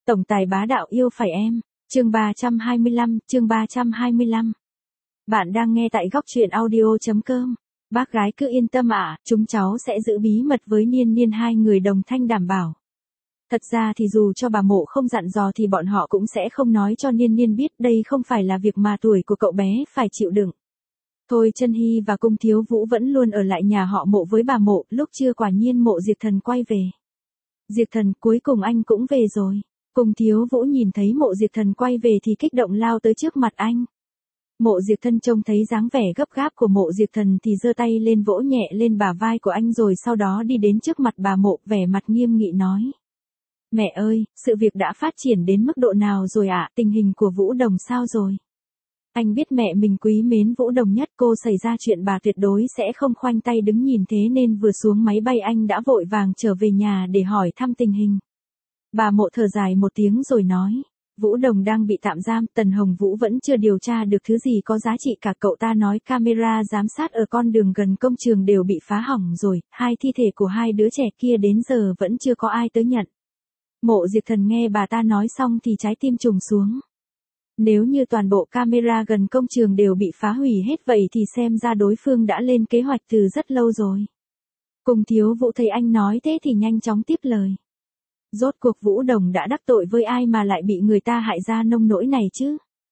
Tổng tài bá đạo yêu phải em. Chương 325, chương 325. Bạn đang nghe tại góc truyện audio.com. Bác gái cứ yên tâm ạ, chúng cháu sẽ giữ bí mật với Niên Niên, hai người đồng thanh đảm bảo. Thật ra thì dù cho bà Mộ không dặn dò thì bọn họ cũng sẽ không nói cho Niên Niên biết, đây không phải là việc mà tuổi của cậu bé phải chịu đựng. Thôi Chân Hy và Cung Thiếu Vũ vẫn luôn ở lại nhà họ Mộ với bà Mộ, lúc trưa quả nhiên Mộ Diệp Thần quay về. Diệp Thần, cuối cùng anh cũng về rồi. Cung Thiếu Vũ nhìn thấy Mộ Diệp Thần quay về thì kích động lao tới trước mặt anh. Mộ Diệp Thần trông thấy dáng vẻ gấp gáp của Mộ Diệp Thần thì giơ tay lên vỗ nhẹ lên bả vai của anh rồi sau đó đi đến trước mặt bà Mộ, vẻ mặt nghiêm nghị nói. Mẹ ơi, sự việc đã phát triển đến mức độ nào rồi ạ, tình hình của Vũ Đồng sao rồi? Anh biết mẹ mình quý mến Vũ Đồng nhất, cô xảy ra chuyện bà tuyệt đối sẽ không khoanh tay đứng nhìn, thế nên vừa xuống máy bay anh đã vội vàng trở về nhà để hỏi thăm tình hình. Bà Mộ thở dài một tiếng rồi nói, Vũ Đồng đang bị tạm giam, Tần Hồng Vũ vẫn chưa điều tra được thứ gì có giá trị cả, cậu ta nói camera giám sát ở con đường gần công trường đều bị phá hỏng rồi, hai thi thể của hai đứa trẻ kia đến giờ vẫn chưa có ai tới nhận. Mộ Diệp Thần nghe bà ta nói xong thì trái tim trùng xuống. Nếu như toàn bộ camera gần công trường đều bị phá hủy hết vậy thì xem ra đối phương đã lên kế hoạch từ rất lâu rồi. Cung Thiếu Vũ thấy anh nói thế thì nhanh chóng tiếp lời. Rốt cuộc Vũ Đồng đã đắc tội với ai mà lại bị người ta hại ra nông nỗi này chứ?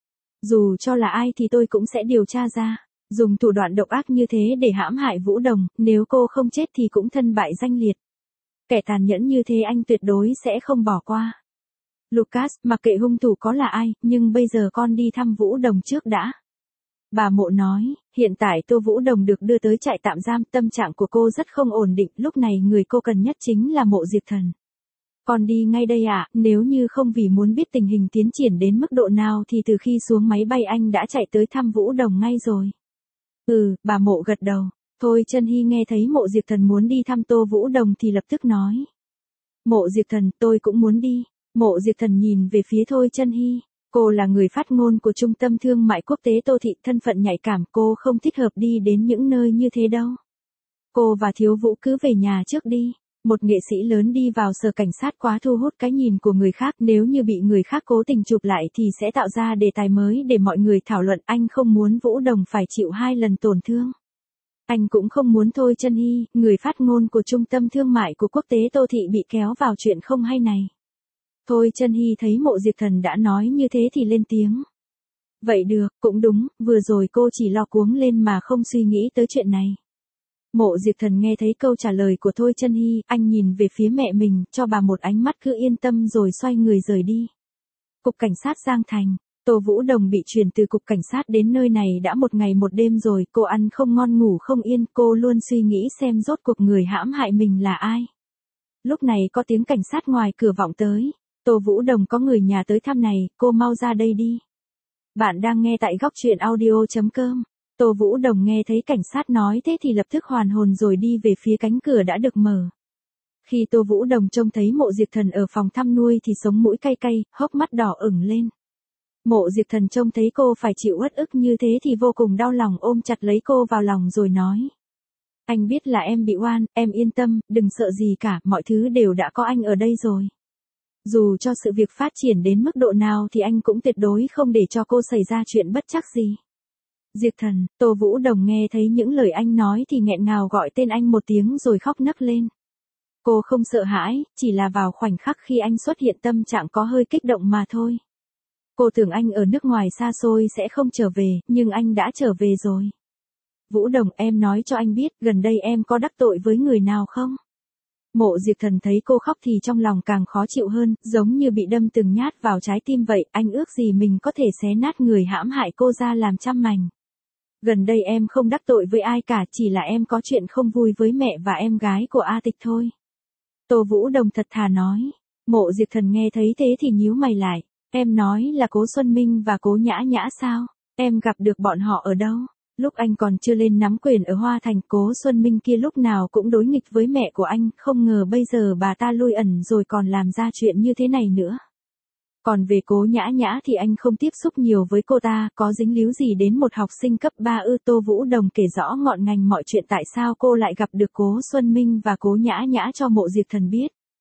Dù cho là ai thì tôi cũng sẽ điều tra ra. Dùng thủ đoạn độc ác như thế để hãm hại Vũ Đồng, nếu cô không chết thì cũng thân bại danh liệt. Kẻ tàn nhẫn như thế anh tuyệt đối sẽ không bỏ qua. Lucas, mặc kệ hung thủ có là ai, nhưng bây giờ con đi thăm Vũ Đồng trước đã. Bà Mộ nói, hiện tại Tô Vũ Đồng được đưa tới trại tạm giam, tâm trạng của cô rất không ổn định, lúc này người cô cần nhất chính là Mộ Diệp Thần. Con đi ngay đây ạ, nếu như không vì muốn biết tình hình tiến triển đến mức độ nào thì từ khi xuống máy bay anh đã chạy tới thăm Vũ Đồng ngay rồi. Bà Mộ gật đầu. Thôi Chân Hy nghe thấy Mộ Diệp Thần muốn đi thăm Tô Vũ Đồng thì lập tức nói. Mộ Diệp Thần, tôi cũng muốn đi. Mộ Diệp Thần nhìn về phía Thôi Chân Hy. Cô là người phát ngôn của Trung tâm Thương mại Quốc tế Tô Thị, thân phận nhạy cảm, cô không thích hợp đi đến những nơi như thế đâu. Cô và Thiếu Vũ cứ về nhà trước đi. Một nghệ sĩ lớn đi vào sở cảnh sát quá thu hút cái nhìn của người khác, nếu như bị người khác cố tình chụp lại thì sẽ tạo ra đề tài mới để mọi người thảo luận, anh không muốn Vũ Đồng phải chịu 2 lần tổn thương. Anh cũng không muốn Thôi Chân Hy, người phát ngôn của Trung tâm Thương mại của Quốc tế Tô Thị bị kéo vào chuyện không hay này. Thôi Chân Hy thấy Mộ Diệp Thần đã nói như thế thì lên tiếng. Vậy được, cũng đúng, vừa rồi cô chỉ lo cuống lên mà không suy nghĩ tới chuyện này. Mộ Diệp Thần nghe thấy câu trả lời của Thôi Chân Hy, anh nhìn về phía mẹ mình, cho bà một ánh mắt cứ yên tâm rồi xoay người rời đi. Cục Cảnh sát Giang Thành. Tô Vũ Đồng bị chuyển từ cục cảnh sát đến nơi này đã 1 ngày 1 đêm rồi, cô ăn không ngon ngủ không yên, cô luôn suy nghĩ xem rốt cuộc người hãm hại mình là ai. Lúc này có tiếng cảnh sát ngoài cửa vọng tới. Tô Vũ Đồng có người nhà tới thăm này, cô mau ra đây đi. Bạn đang nghe tại góc truyện audio.com. Tô Vũ Đồng nghe thấy cảnh sát nói thế thì lập tức hoàn hồn rồi đi về phía cánh cửa đã được mở. Khi Tô Vũ Đồng trông thấy Mộ Diệp Thần ở phòng thăm nuôi thì sống mũi cay cay, hốc mắt đỏ ửng lên. Mộ Diệp Thần trông thấy cô phải chịu uất ức như thế thì vô cùng đau lòng, ôm chặt lấy cô vào lòng rồi nói. Anh biết là em bị oan, em yên tâm, đừng sợ gì cả, mọi thứ đều đã có anh ở đây rồi. Dù cho sự việc phát triển đến mức độ nào thì anh cũng tuyệt đối không để cho cô xảy ra chuyện bất trắc gì. Diệp Thần, Tô Vũ Đồng nghe thấy những lời anh nói thì nghẹn ngào gọi tên anh một tiếng rồi khóc nấc lên. Cô không sợ hãi, chỉ là vào khoảnh khắc khi anh xuất hiện tâm trạng có hơi kích động mà thôi. Cô tưởng anh ở nước ngoài xa xôi sẽ không trở về, nhưng anh đã trở về rồi. Vũ Đồng, em nói cho anh biết, gần đây em có đắc tội với người nào không? Mộ Diệp Thần thấy cô khóc thì trong lòng càng khó chịu hơn, giống như bị đâm từng nhát vào trái tim vậy, anh ước gì mình có thể xé nát người hãm hại cô ra làm trăm mảnh. Gần đây em không đắc tội với ai cả, chỉ là em có chuyện không vui với mẹ và em gái của A Tịch thôi. Tô Vũ Đồng thật thà nói. Mộ Diệp Thần nghe thấy thế thì nhíu mày lại. Em nói là Cố Xuân Minh và Cố Nhã Nhã sao? Em gặp được bọn họ ở đâu? Lúc anh còn chưa lên nắm quyền ở Hoa Thành, Cố Xuân Minh kia lúc nào cũng đối nghịch với mẹ của anh, không ngờ bây giờ bà ta lui ẩn rồi còn làm ra chuyện như thế này nữa. Còn về Cố Nhã Nhã thì anh không tiếp xúc nhiều với cô ta, có dính líu gì đến một học sinh cấp 3 ư? Tô Vũ Đồng kể rõ ngọn ngành mọi chuyện tại sao cô lại gặp được Cố Xuân Minh và Cố Nhã Nhã cho Mộ Diệp Thần biết.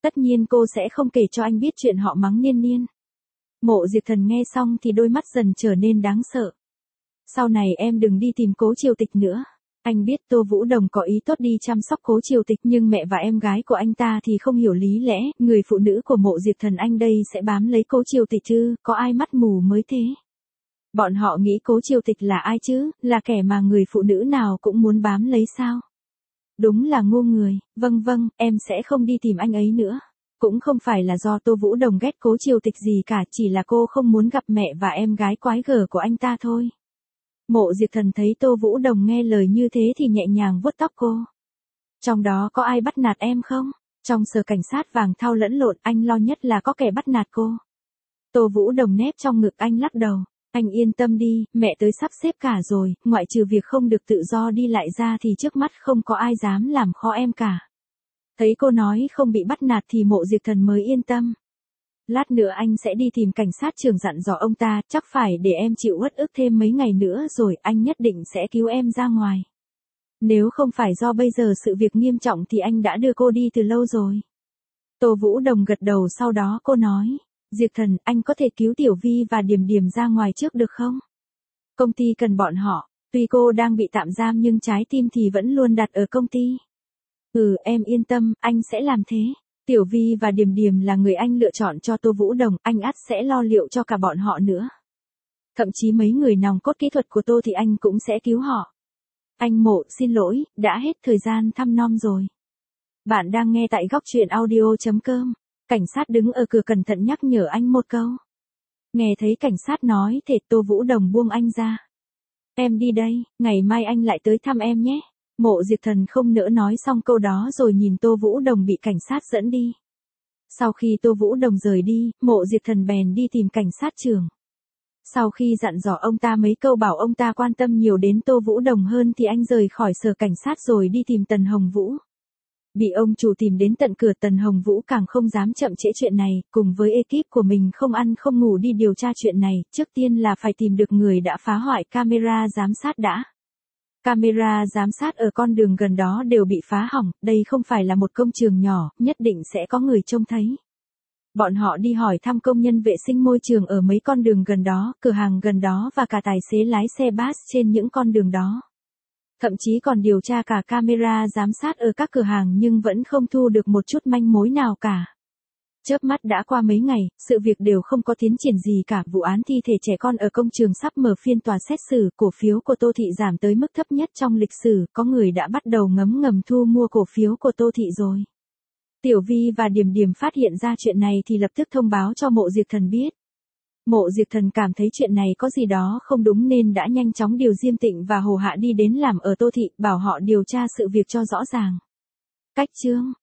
Tất nhiên cô sẽ không kể cho anh biết chuyện họ mắng Niên Niên. Mộ Diệp Thần nghe xong thì đôi mắt dần trở nên đáng sợ. Sau này em đừng đi tìm Cố Triều Tịch nữa. Anh biết Tô Vũ Đồng có ý tốt đi chăm sóc Cố Triều Tịch, nhưng mẹ và em gái của anh ta thì không hiểu lý lẽ, người phụ nữ của Mộ Diệp Thần anh đây sẽ bám lấy Cố Triều Tịch chứ, có ai mắt mù mới thế. Bọn họ nghĩ Cố Triều Tịch là ai chứ, là kẻ mà người phụ nữ nào cũng muốn bám lấy sao? Đúng là ngu người, vâng, em sẽ không đi tìm anh ấy nữa. Cũng không phải là do Tô Vũ Đồng ghét Cố Triều Tịch gì cả, chỉ là cô không muốn gặp mẹ và em gái quái gở của anh ta thôi. Mộ Diệp Thần thấy Tô Vũ Đồng nghe lời như thế thì nhẹ nhàng vuốt tóc cô. Trong đó có ai bắt nạt em không? Trong sở cảnh sát vàng thau lẫn lộn, anh lo nhất là có kẻ bắt nạt cô. Tô Vũ Đồng nép trong ngực anh lắc đầu. Anh yên tâm đi, mẹ tới sắp xếp cả rồi, ngoại trừ việc không được tự do đi lại ra thì trước mắt không có ai dám làm khó em cả. Thấy cô nói không bị bắt nạt thì Mộ Diệp Thần mới yên tâm. Lát nữa anh sẽ đi tìm cảnh sát trưởng dặn dò ông ta, chắc phải để em chịu uất ức thêm mấy ngày nữa rồi anh nhất định sẽ cứu em ra ngoài. Nếu không phải do bây giờ sự việc nghiêm trọng thì anh đã đưa cô đi từ lâu rồi. Tô Vũ Đồng gật đầu, sau đó cô nói, Diệp Thần, anh có thể cứu Tiểu Vi và Điềm Điềm ra ngoài trước được không? Công ty cần bọn họ, tuy cô đang bị tạm giam nhưng trái tim thì vẫn luôn đặt ở công ty. Em yên tâm, anh sẽ làm thế. Tiểu Vi và Điềm Điềm là người anh lựa chọn cho Tô Vũ Đồng, anh ắt sẽ lo liệu cho cả bọn họ nữa. Thậm chí mấy người nòng cốt kỹ thuật của Tô thì anh cũng sẽ cứu họ. Anh Mộ, xin lỗi, đã hết thời gian thăm nom rồi. Bạn đang nghe tại góc truyện audio.com. Cảnh sát đứng ở cửa cẩn thận nhắc nhở anh một câu. Nghe thấy cảnh sát nói thế Tô Vũ Đồng buông anh ra. Em đi đây, ngày mai anh lại tới thăm em nhé. Mộ Diệp Thần không nỡ nói xong câu đó rồi nhìn Tô Vũ Đồng bị cảnh sát dẫn đi. Sau khi Tô Vũ Đồng rời đi, Mộ Diệp Thần bèn đi tìm cảnh sát trưởng. Sau khi dặn dò ông ta mấy câu bảo ông ta quan tâm nhiều đến Tô Vũ Đồng hơn thì anh rời khỏi sở cảnh sát rồi đi tìm Tần Hồng Vũ. Bị ông chủ tìm đến tận cửa, Tần Hồng Vũ càng không dám chậm trễ chuyện này, cùng với ekip của mình không ăn không ngủ đi điều tra chuyện này, trước tiên là phải tìm được người đã phá hoại camera giám sát đã. Camera giám sát ở con đường gần đó đều bị phá hỏng, đây không phải là một công trường nhỏ, nhất định sẽ có người trông thấy. Bọn họ đi hỏi thăm công nhân vệ sinh môi trường ở mấy con đường gần đó, cửa hàng gần đó và cả tài xế lái xe bus trên những con đường đó. Thậm chí còn điều tra cả camera giám sát ở các cửa hàng nhưng vẫn không thu được một chút manh mối nào cả. Chớp mắt đã qua mấy ngày, sự việc đều không có tiến triển gì cả. Vụ án thi thể trẻ con ở công trường sắp mở phiên tòa xét xử, cổ phiếu của Tô Thị giảm tới mức thấp nhất trong lịch sử, có người đã bắt đầu ngầm thu mua cổ phiếu của Tô Thị rồi. Tiểu Vi và Điềm Điềm phát hiện ra chuyện này thì lập tức thông báo cho Mộ Diệp Thần biết. Mộ Diệp Thần cảm thấy chuyện này có gì đó không đúng nên đã nhanh chóng điều Diêm Tịnh và Hồ Hạ đi đến làm ở Tô Thị, bảo họ điều tra sự việc cho rõ ràng. Cách chương